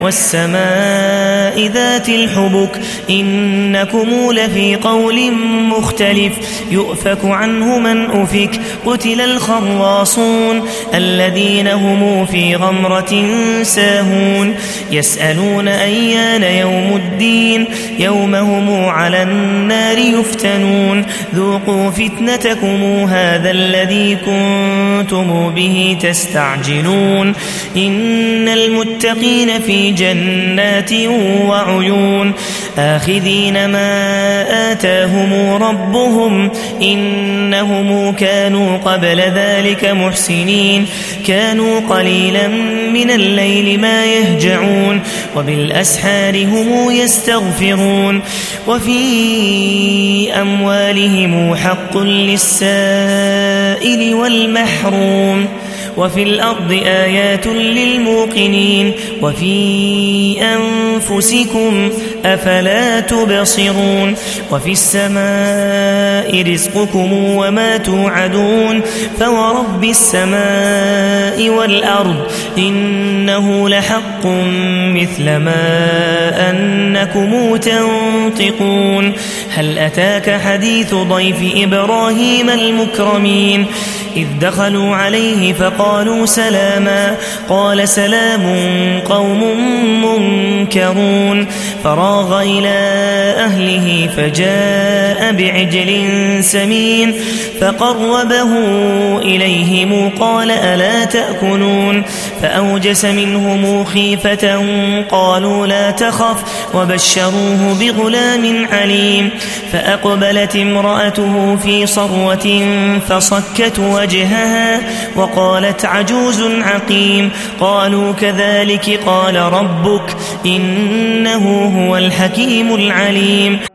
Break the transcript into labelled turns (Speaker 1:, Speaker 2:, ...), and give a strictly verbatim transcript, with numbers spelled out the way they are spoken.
Speaker 1: والسماء ذات الحبك إنكم لفي قول مختلف يؤفك عنه من أفك قتل الخراصون الذين هم في غمرة ساهون يسألون أيان يوم الدين يوم هم على النار يفتنون ذوقوا فتنتكم هذا الذي كنتم به تستعجلون إن المتقين في جنات وعيون آخذين ما آتاهم ربهم إنهم كانوا قبل ذلك محسنين كانوا قليلا من الليل ما يهجعون وبالأسحار هم يستغفرون وفي أموالهم حق للسائل والمحروم وفي الأرض آيات للموقنين وفي أنفسكم أفلا تبصرون وفي السماء رزقكم وما توعدون فورب السماء والأرض إنه لحق مثل ما أنكم تنطقون هل أتاك حديث ضيف إبراهيم المكرمين إذ دخلوا عليه فقالوا سلاما قال سلام قوم منكرون فراغ إلى أهله فجاء بعجل سمين فقربه إليهم قال ألا تأكلون فأوجس منهم خيفة قالوا لا تخف وبشروه بغلام عليم فأقبلت امرأته في صروة فصكت وجهها وقالت عجوز عقيم قالوا كذلك قال ربك إنه هو الحكيم العليم